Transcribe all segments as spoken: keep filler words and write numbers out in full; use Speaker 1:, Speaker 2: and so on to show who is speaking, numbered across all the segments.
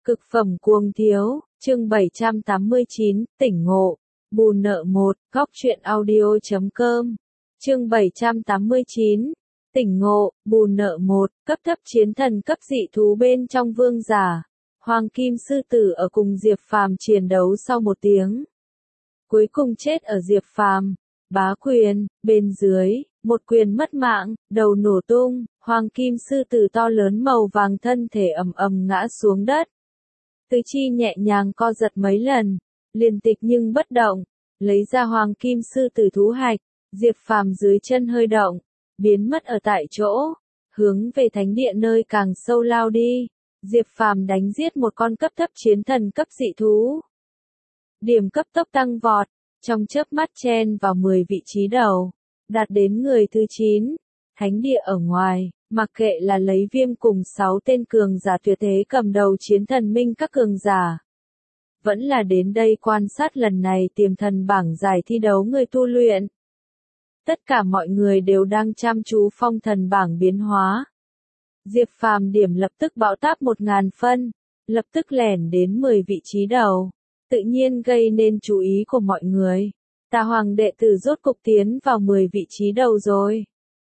Speaker 1: Cực phẩm cuồng thiếu, chương bảy trăm tám mươi chín, tỉnh ngộ, bù nợ một, góc truyện audio chấm com. Chương bảy trăm tám mươi chín, tỉnh ngộ, bù nợ một, cấp thấp chiến thần cấp dị thú bên trong vương giả. Hoàng Kim Sư Tử ở cùng Diệp Phàm chiến đấu sau một tiếng. Cuối cùng chết ở Diệp Phàm. Bá quyền, bên dưới, một quyền mất mạng, đầu nổ tung, Hoàng Kim Sư Tử to lớn màu vàng thân thể ầm ầm ngã xuống đất. Tứ chi nhẹ nhàng co giật mấy lần, liền tịch nhưng bất động, lấy ra Hoàng Kim Sư Tử thú hạch, Diệp Phàm dưới chân hơi động, biến mất ở tại chỗ, hướng về thánh địa nơi càng sâu lao đi. Diệp Phàm đánh giết một con cấp thấp chiến thần cấp dị thú. Điểm cấp tốc tăng vọt, trong chớp mắt chen vào mười vị trí đầu, đạt đến người thứ chín. Thánh địa ở ngoài, mặc kệ là lấy Viêm cùng sáu tên cường giả tuyệt thế cầm đầu chiến thần minh các cường giả, vẫn là đến đây quan sát lần này tiềm thần bảng giải thi đấu người tu luyện. Tất cả mọi người đều đang chăm chú phong thần bảng biến hóa. Diệp Phàm điểm lập tức bão táp một ngàn phân, lập tức lẻn đến mười vị trí đầu, tự nhiên gây nên chú ý của mọi người. Tà Hoàng đệ tử rốt cục tiến vào mười vị trí đầu rồi.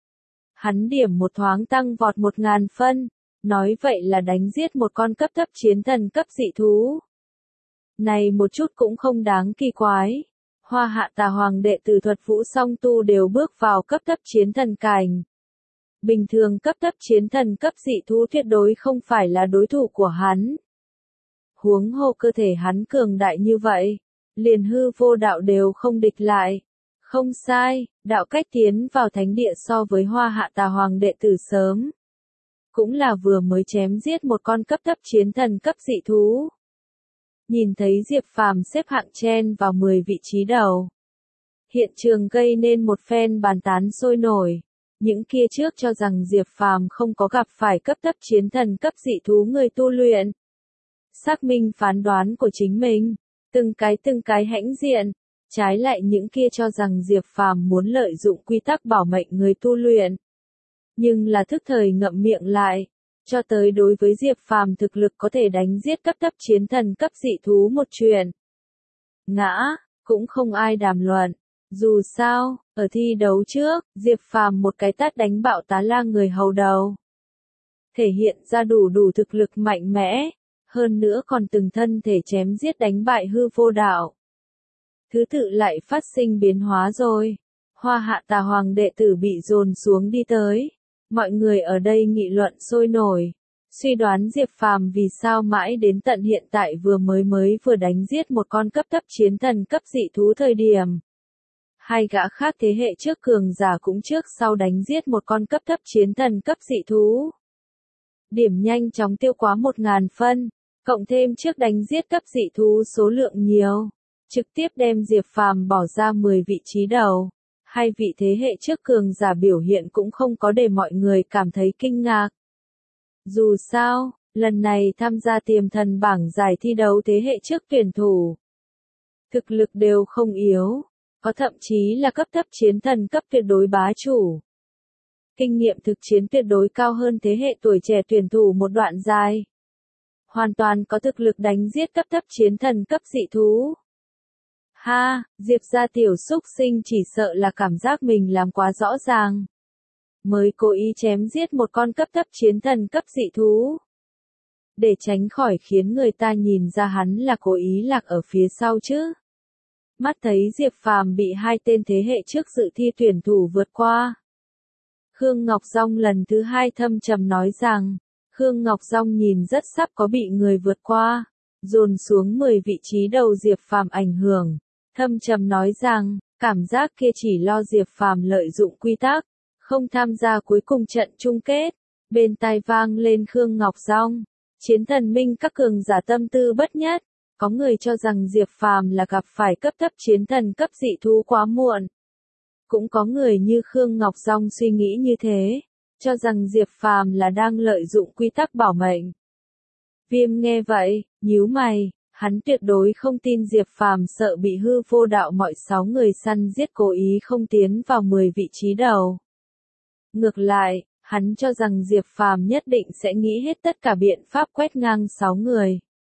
Speaker 1: Hắn điểm một thoáng tăng vọt một ngàn phân, nói vậy là đánh giết một con cấp thấp chiến thần cấp dị thú. Này một chút cũng không đáng kỳ quái. Hoa hạ Tà Hoàng đệ tử thuật vũ song tu đều bước vào cấp thấp chiến thần cảnh. Bình thường cấp thấp chiến thần cấp dị thú tuyệt đối không phải là đối thủ của hắn. Huống hồ cơ thể hắn cường đại như vậy, liền hư vô đạo đều không địch lại. Không sai, đạo cách tiến vào thánh địa so với Hoa hạ Tà Hoàng đệ tử sớm. Cũng là vừa mới chém giết một con cấp thấp chiến thần cấp dị thú. Nhìn thấy Diệp Phàm xếp hạng chen vào mười vị trí đầu. Hiện trường gây nên một phen bàn tán sôi nổi. Những kia trước cho rằng Diệp Phàm không có gặp phải cấp thấp chiến thần cấp dị thú người tu luyện. Xác minh phán đoán của chính mình, từng cái từng cái hãnh diện. Trái lại những kia cho rằng Diệp Phàm muốn lợi dụng quy tắc bảo mệnh người tu luyện. Nhưng là thức thời ngậm miệng lại. Cho tới đối với Diệp Phàm thực lực có thể đánh giết cấp thấp chiến thần cấp dị thú một chuyện. Ngã, cũng không ai đàm luận. Dù sao, ở thi đấu trước, Diệp Phàm một cái tát đánh bạo Tá Lang người hầu đầu. Thể hiện ra đủ đủ thực lực mạnh mẽ, hơn nữa còn từng thân thể chém giết đánh bại hư vô đạo. Thứ tự lại phát sinh biến hóa rồi. Hoa hạ Tà Hoàng đệ tử bị dồn xuống đi tới. Mọi người ở đây nghị luận sôi nổi. Suy đoán Diệp Phàm vì sao mãi đến tận hiện tại vừa mới mới vừa đánh giết một con cấp thấp chiến thần cấp dị thú thời điểm. Hai gã khác thế hệ trước cường giả cũng trước sau đánh giết một con cấp thấp chiến thần cấp dị thú. Điểm nhanh chóng tiêu quá một ngàn phân, cộng thêm trước đánh giết cấp dị thú số lượng nhiều. Trực tiếp đem Diệp Phàm bỏ ra mười vị trí đầu. Hai vị thế hệ trước cường giả biểu hiện cũng không có để mọi người cảm thấy kinh ngạc. Dù sao, lần này tham gia tiềm thần bảng giải thi đấu thế hệ trước tuyển thủ. Thực lực đều không yếu, có thậm chí là cấp thấp chiến thần cấp tuyệt đối bá chủ. Kinh nghiệm thực chiến tuyệt đối cao hơn thế hệ tuổi trẻ tuyển thủ một đoạn dài. Hoàn toàn có thực lực đánh giết cấp thấp chiến thần cấp dị thú. Ha, Diệp gia tiểu xúc sinh chỉ sợ là cảm giác mình làm quá rõ ràng. Mới cố ý chém giết một con cấp thấp chiến thần cấp dị thú. Để tránh khỏi khiến người ta nhìn ra hắn là cố ý lạc ở phía sau chứ. Mắt thấy Diệp Phàm bị hai tên thế hệ trước dự thi tuyển thủ vượt qua. Khương Ngọc Dung lần thứ hai thâm trầm nói rằng, Khương Ngọc Dung nhìn rất sắp có bị người vượt qua, dồn xuống mười vị trí đầu Diệp Phàm ảnh hưởng. Thâm trầm nói rằng, cảm giác kia chỉ lo Diệp Phàm lợi dụng quy tắc, không tham gia cuối cùng trận chung kết. Bên tai vang lên Khương Ngọc Dung, chiến thần minh các cường giả tâm tư bất nhất. Có người cho rằng Diệp Phàm là gặp phải cấp thấp chiến thần cấp dị thú quá muộn. Cũng có người như Khương Ngọc Dung suy nghĩ như thế, cho rằng Diệp Phàm là đang lợi dụng quy tắc bảo mệnh. Viêm nghe vậy, nhíu mày. Hắn tuyệt đối không tin Diệp Phàm sợ bị hư vô đạo mọi sáu người săn giết cố ý không tiến vào mười vị trí đầu. Ngược lại, hắn cho rằng Diệp Phàm nhất định sẽ nghĩ hết tất cả biện pháp quét ngang sáu người.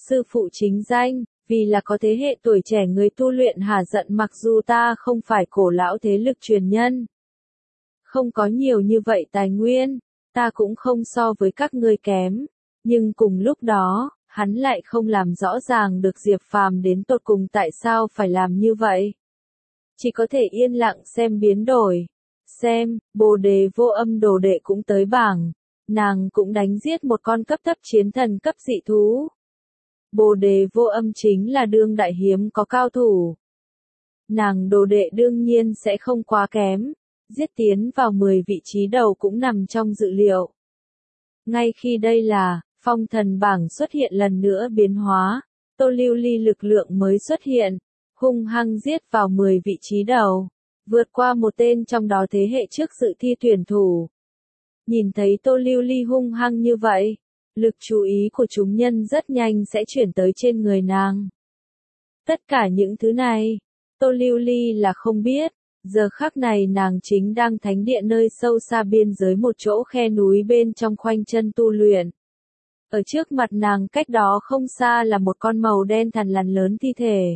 Speaker 1: sư phụ chính danh, vì là có thế hệ tuổi trẻ người tu luyện hả giận mặc dù ta không phải cổ lão thế lực truyền nhân. Không có nhiều như vậy tài nguyên, ta cũng không so với các ngươi kém, nhưng cùng lúc đó, hắn lại không làm rõ ràng được Diệp Phàm đến tột cùng tại sao phải làm như vậy. Chỉ có thể yên lặng xem biến đổi. Xem, Bồ Đề Vô Âm đồ đệ cũng tới bảng, nàng cũng đánh giết một con cấp thấp chiến thần cấp dị thú. Bồ Đề Vô Âm chính là đương đại hiếm có cao thủ. Nàng đồ đệ đương nhiên sẽ không quá kém, giết tiến vào mười vị trí đầu cũng nằm trong dự liệu. Ngay khi đây là, phong thần bảng xuất hiện lần nữa biến hóa, Tô Lưu Ly lực lượng mới xuất hiện, hung hăng giết vào mười vị trí đầu, vượt qua một tên trong đó thế hệ trước sự thi tuyển thủ. Nhìn thấy Tô Lưu Ly hung hăng như vậy, lực chú ý của chúng nhân rất nhanh sẽ chuyển tới trên người nàng. Tất cả những thứ này, Tô Lưu Ly là không biết, giờ khắc này nàng chính đang thánh địa nơi sâu xa biên giới một chỗ khe núi bên trong khoanh chân tu luyện. Ở trước mặt nàng cách đó không xa là một con màu đen thằn lằn lớn thi thể.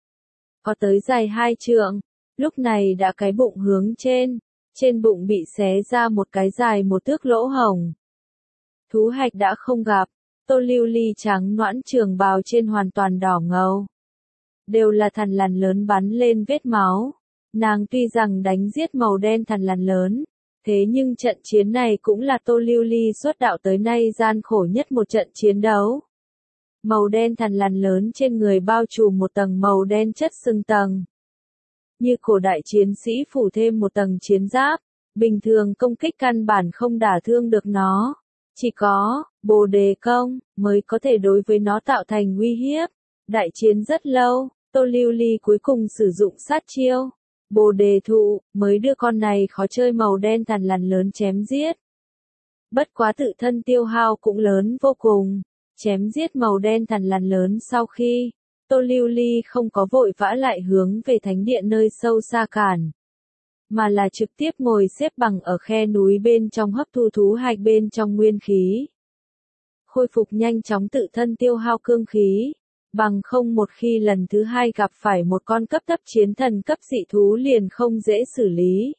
Speaker 1: Có tới dài hai trượng, lúc này đã cái bụng hướng trên, trên bụng bị xé ra một cái dài một thước lỗ hổng. Thú hạch đã không gặp, Tô Lưu Ly trắng nõn trường bào trên hoàn toàn đỏ ngầu. Đều là thằn lằn lớn bắn lên vết máu. Nàng tuy rằng đánh giết màu đen thằn lằn lớn, thế nhưng trận chiến này cũng là Tô Lưu Ly xuất đạo tới nay gian khổ nhất một trận chiến đấu. Màu đen thằn lằn lớn trên người bao trùm một tầng màu đen chất sưng tầng. Như cổ đại chiến sĩ phủ thêm một tầng chiến giáp, bình thường công kích căn bản không đả thương được nó. Chỉ có, Bồ Đề Công, mới có thể đối với nó tạo thành uy hiếp. Đại chiến rất lâu, Tô Lưu Ly cuối cùng sử dụng sát chiêu. Bồ Đề Thụ, mới đưa con này khó chơi màu đen thằn lằn lớn chém giết. Bất quá tự thân tiêu hao cũng lớn vô cùng. Chém giết màu đen thằn lằn lớn sau khi, Tô Lưu Ly không có vội vã lại hướng về thánh địa nơi sâu xa cản. Mà là trực tiếp ngồi xếp bằng ở khe núi bên trong hấp thu thú hạch bên trong nguyên khí. Khôi phục nhanh chóng tự thân tiêu hao cương khí. Bằng không một khi lần thứ hai gặp phải một con cấp thấp chiến thần cấp dị thú liền không dễ xử lý.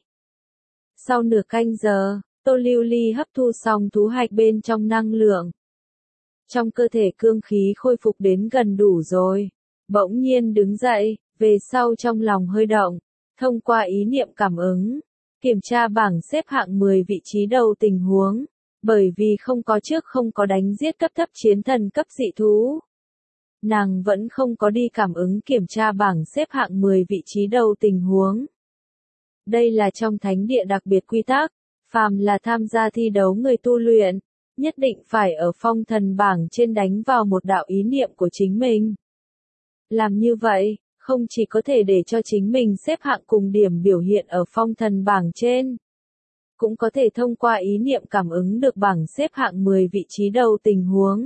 Speaker 1: Sau nửa canh giờ, Tô Lưu Ly hấp thu xong thú hạch bên trong năng lượng. Trong cơ thể cương khí khôi phục đến gần đủ rồi. Bỗng nhiên đứng dậy, về sau trong lòng hơi động, thông qua ý niệm cảm ứng, kiểm tra bảng xếp hạng mười vị trí đầu tình huống, bởi vì không có trước không có đánh giết cấp thấp chiến thần cấp dị thú. Nàng vẫn không có đi cảm ứng kiểm tra bảng xếp hạng mười vị trí đầu tình huống. Đây là trong thánh địa đặc biệt quy tắc, phàm là tham gia thi đấu người tu luyện, nhất định phải ở phong thần bảng trên đánh vào một đạo ý niệm của chính mình. Làm như vậy, không chỉ có thể để cho chính mình xếp hạng cùng điểm biểu hiện ở phong thần bảng trên, cũng có thể thông qua ý niệm cảm ứng được bảng xếp hạng mười vị trí đầu tình huống.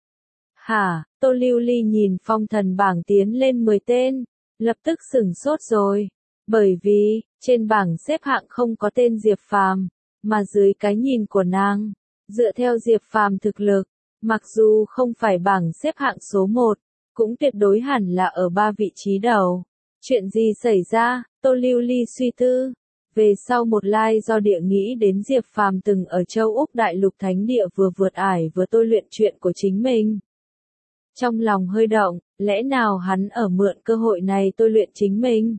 Speaker 1: Hả, Tô Lưu Ly nhìn phong thần bảng tiến lên mười tên, lập tức sửng sốt rồi, bởi vì, trên bảng xếp hạng không có tên Diệp Phàm, mà dưới cái nhìn của nàng, dựa theo Diệp Phàm thực lực, mặc dù không phải bảng xếp hạng số một, cũng tuyệt đối hẳn là ở ba vị trí đầu. Chuyện gì xảy ra, Tô Lưu Ly suy tư. Về sau một lai do địa nghĩ đến Diệp Phàm từng ở châu Úc Đại Lục Thánh Địa vừa vượt ải vừa tôi luyện chuyện của chính mình. Trong lòng hơi động, lẽ nào hắn ở mượn cơ hội này tôi luyện chính mình?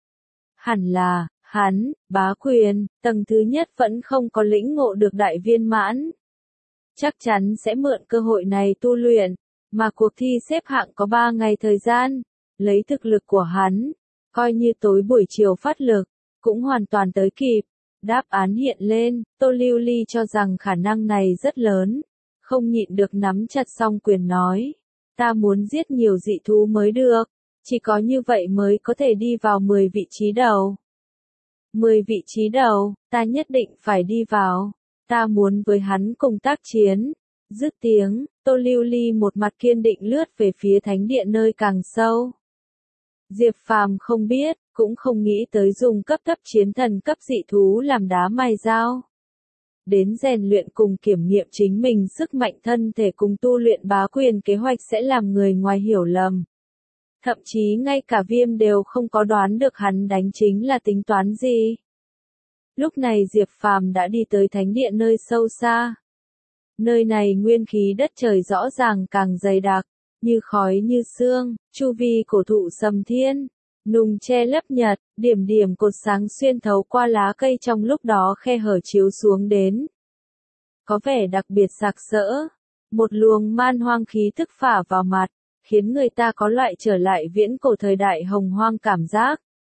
Speaker 1: Hẳn là, hắn, bá quyền, tầng thứ nhất vẫn không có lĩnh ngộ được đại viên mãn. Chắc chắn sẽ mượn cơ hội này tu luyện, mà cuộc thi xếp hạng có ba ngày thời gian, lấy thực lực của hắn, coi như tối buổi chiều phát lực, cũng hoàn toàn tới kịp. Đáp án hiện lên, Tô Lưu Ly cho rằng khả năng này rất lớn, không nhịn được nắm chặt song quyền nói. Ta muốn giết nhiều dị thú mới được, chỉ có như vậy mới có thể đi vào mười vị trí đầu. mười vị trí đầu, ta nhất định phải đi vào, ta muốn với hắn cùng tác chiến. Dứt tiếng, Tô Lưu Ly một mặt kiên định lướt về phía thánh địa nơi càng sâu. Diệp Phàm không biết, cũng không nghĩ tới dùng cấp thấp chiến thần cấp dị thú làm đá mài dao. đến rèn luyện cùng kiểm nghiệm chính mình sức mạnh thân thể cùng tu luyện bá quyền kế hoạch sẽ làm người ngoài hiểu lầm. Thậm chí ngay cả Viêm đều không có đoán được hắn đánh chính là tính toán gì. Lúc này Diệp Phàm đã đi tới thánh địa nơi sâu xa. Nơi này nguyên khí đất trời rõ ràng càng dày đặc, như khói như sương, chu vi cổ thụ sầm thiên, nùng che lấp nhật, điểm điểm cột sáng xuyên thấu qua lá cây trong lúc đó khe hở chiếu xuống đến. Có vẻ đặc biệt sặc sỡ, một luồng man hoang khí tức phả vào mặt, khiến người ta có loại trở lại viễn cổ thời đại hồng hoang cảm giác.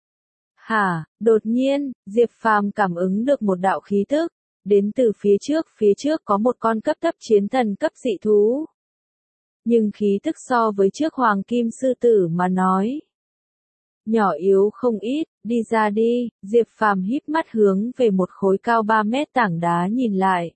Speaker 1: Hả, đột nhiên, Diệp Phàm cảm ứng được một đạo khí tức, đến từ phía trước, phía trước có một con cấp thấp chiến thần cấp dị thú. Nhưng khí tức so với trước hoàng kim sư tử mà nói. Nhỏ yếu không ít, đi ra đi, Diệp Phàm híp mắt hướng về một khối cao ba mét tảng đá nhìn lại.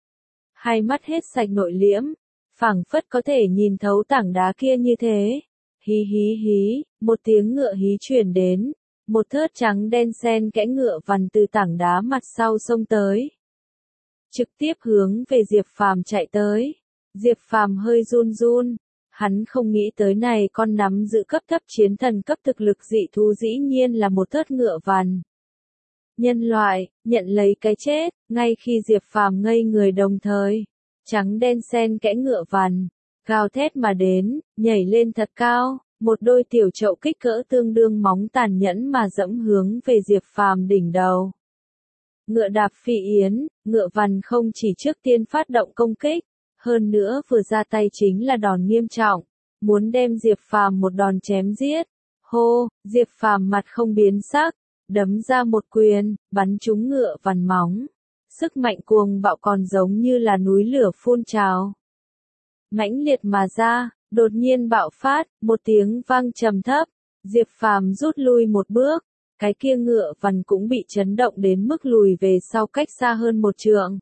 Speaker 1: Hai mắt hết sạch nội liễm, phảng phất có thể nhìn thấu tảng đá kia như thế. Hí hí hí, một tiếng ngựa hí truyền đến, một thớt trắng đen xen kẽ ngựa vằn từ tảng đá mặt sau xông tới. Trực tiếp hướng về Diệp Phàm chạy tới. Diệp Phàm hơi run run, hắn không nghĩ tới này con nắm giữ cấp thấp chiến thần cấp thực lực dị thú dĩ nhiên là một thớt ngựa vằn. Nhân loại, nhận lấy cái chết, ngay khi Diệp Phàm ngây người đồng thời, trắng đen xen kẽ ngựa vằn, gào thét mà đến, nhảy lên thật cao, một đôi tiểu chậu kích cỡ tương đương móng tàn nhẫn mà dẫm hướng về Diệp Phàm đỉnh đầu. Ngựa đạp phi yến, ngựa vằn không chỉ trước tiên phát động công kích, hơn nữa vừa ra tay chính là đòn nghiêm trọng, muốn đem Diệp Phàm một đòn chém giết. Hô, Diệp Phàm mặt không biến sắc, đấm ra một quyền, bắn trúng ngựa vằn móng. Sức mạnh cuồng bạo còn giống như là núi lửa phun trào. Mãnh liệt mà ra, đột nhiên bạo phát, một tiếng vang trầm thấp, Diệp Phàm rút lui một bước, cái kia ngựa vằn cũng bị chấn động đến mức lùi về sau cách xa hơn một trượng.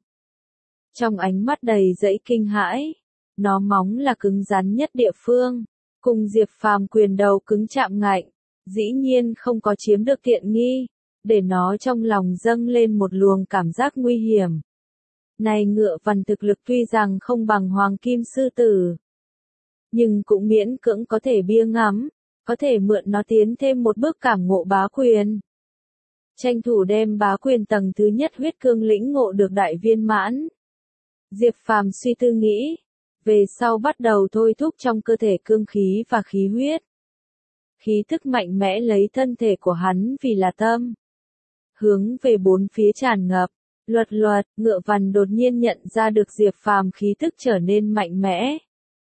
Speaker 1: Trong ánh mắt đầy dẫy kinh hãi, nó móng là cứng rắn nhất địa phương, cùng Diệp Phàm quyền đầu cứng chạm ngạnh, dĩ nhiên không có chiếm được tiện nghi, để nó trong lòng dâng lên một luồng cảm giác nguy hiểm. Này ngựa vằn thực lực tuy rằng không bằng hoàng kim sư tử, nhưng cũng miễn cưỡng có thể bia ngắm, có thể mượn nó tiến thêm một bước cảm ngộ bá quyền. Tranh thủ đem bá quyền tầng thứ nhất huyết cương lĩnh ngộ được đại viên mãn. Diệp Phàm suy tư nghĩ, về sau bắt đầu thôi thúc trong cơ thể cương khí và khí huyết. Khí thức mạnh mẽ lấy thân thể của hắn vì là tâm. Hướng về bốn phía tràn ngập, luật luật, ngựa vằn đột nhiên nhận ra được Diệp Phàm khí thức trở nên mạnh mẽ.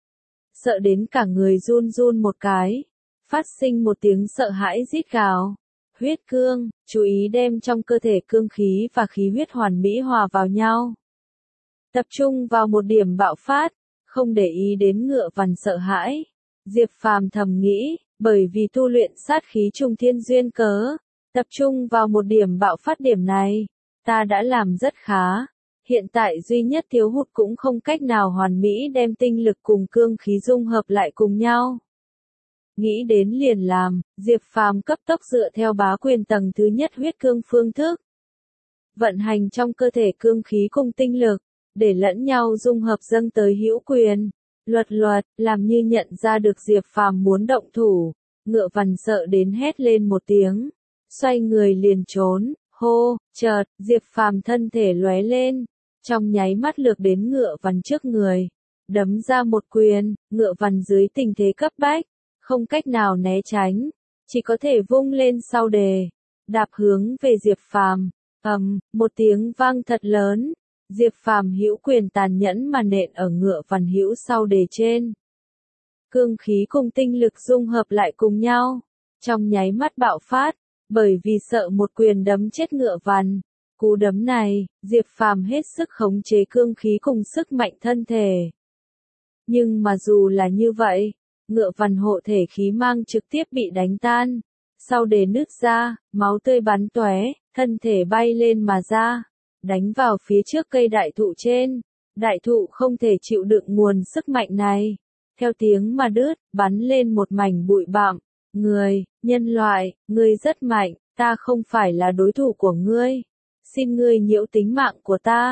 Speaker 1: Sợ đến cả người run run một cái, phát sinh một tiếng sợ hãi rít gào. Huyết cương, chú ý đem trong cơ thể cương khí và khí huyết hoàn mỹ hòa vào nhau. Tập trung vào một điểm bạo phát, không để ý đến ngựa vằn sợ hãi. Diệp Phàm thầm nghĩ, bởi vì tu luyện sát khí trùng thiên duyên cớ, tập trung vào một điểm bạo phát điểm này, ta đã làm rất khá. Hiện tại duy nhất thiếu hụt cũng không cách nào hoàn mỹ đem tinh lực cùng cương khí dung hợp lại cùng nhau. Nghĩ đến liền làm, Diệp Phàm cấp tốc dựa theo bá quyền tầng thứ nhất huyết cương phương thức. Vận hành trong cơ thể cương khí cùng tinh lực, để lẫn nhau dung hợp dâng tới hữu quyền. Luật luật, làm như nhận ra được Diệp Phàm muốn động thủ, ngựa vằn sợ đến hét lên một tiếng, xoay người liền trốn. Hô, chợt, Diệp Phàm thân thể lóe lên, trong nháy mắt lược đến ngựa vằn trước người, đấm ra một quyền, ngựa vằn dưới tình thế cấp bách, không cách nào né tránh, chỉ có thể vung lên sau đề, đạp hướng về Diệp Phàm. Ầm, một tiếng vang thật lớn, Diệp Phàm hữu quyền tàn nhẫn mà nện ở ngựa vằn hữu sau đề trên. Cương khí cùng tinh lực dung hợp lại cùng nhau, trong nháy mắt bạo phát, bởi vì sợ một quyền đấm chết ngựa vằn. Cú đấm này, Diệp Phàm hết sức khống chế cương khí cùng sức mạnh thân thể. Nhưng mà dù là như vậy, ngựa vằn hộ thể khí mang trực tiếp bị đánh tan, sau đề nứt ra, máu tươi bắn tóe, thân thể bay lên mà ra, đánh vào phía trước cây đại thụ trên. Đại thụ không thể chịu đựng nguồn sức mạnh này, theo tiếng mà đứt, bắn lên một mảnh bụi bặm. Người, nhân loại, ngươi rất mạnh, ta không phải là đối thủ của ngươi. Xin ngươi nhiễu tính mạng của ta.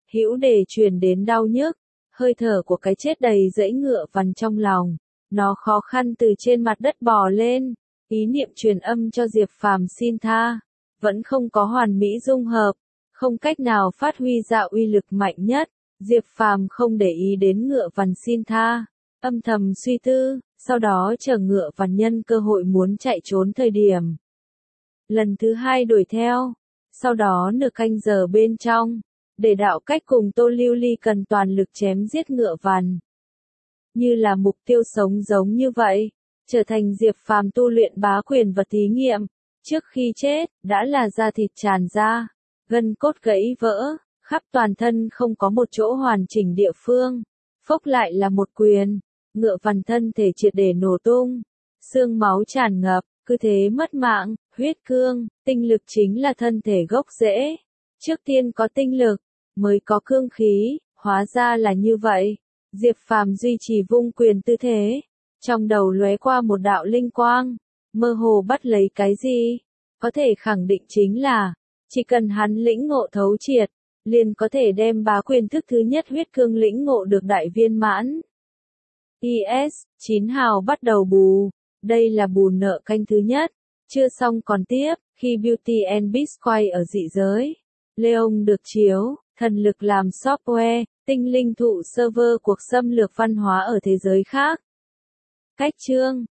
Speaker 1: hữu đề truyền đến đau nhức, hơi thở của cái chết đầy dẫy ngựa vằn trong lòng. Nó khó khăn từ trên mặt đất bò lên, ý niệm truyền âm cho Diệp Phàm xin tha, vẫn không có hoàn mỹ dung hợp, không cách nào phát huy ra uy lực mạnh nhất. Diệp Phàm không để ý đến ngựa vằn xin tha, âm thầm suy tư, sau đó chờ ngựa vằn nhân cơ hội muốn chạy trốn thời điểm. Lần thứ hai đuổi theo, sau đó nửa canh giờ bên trong, để đạo cách cùng Tô Lưu Ly cần toàn lực chém giết ngựa vằn. Như là mục tiêu sống giống như vậy, trở thành Diệp Phàm tu luyện bá quyền và thí nghiệm, trước khi chết, đã là da thịt tràn ra, gân cốt gãy vỡ, khắp toàn thân không có một chỗ hoàn chỉnh địa phương, phốc lại là một quyền, ngựa vằn thân thể triệt để nổ tung, xương máu tràn ngập, cứ thế mất mạng. Huyết cương, tinh lực chính là thân thể gốc rễ. Trước tiên có tinh lực, mới có cương khí, hóa ra là như vậy. Diệp Phàm duy trì vung quyền tư thế, trong đầu lóe qua một đạo linh quang, mơ hồ bắt lấy cái gì, có thể khẳng định chính là, chỉ cần hắn lĩnh ngộ thấu triệt, liền có thể đem bá quyền thức thứ nhất huyết cương lĩnh ngộ được đại viên mãn. i ét chín hào bắt đầu bù, đây là bù nợ canh thứ nhất. Chưa xong còn tiếp, khi Beauty and Beast quay ở dị giới, Leon được chiếu, thần lực làm software, tinh linh thụ server cuộc xâm lược văn hóa ở thế giới khác. Cách chương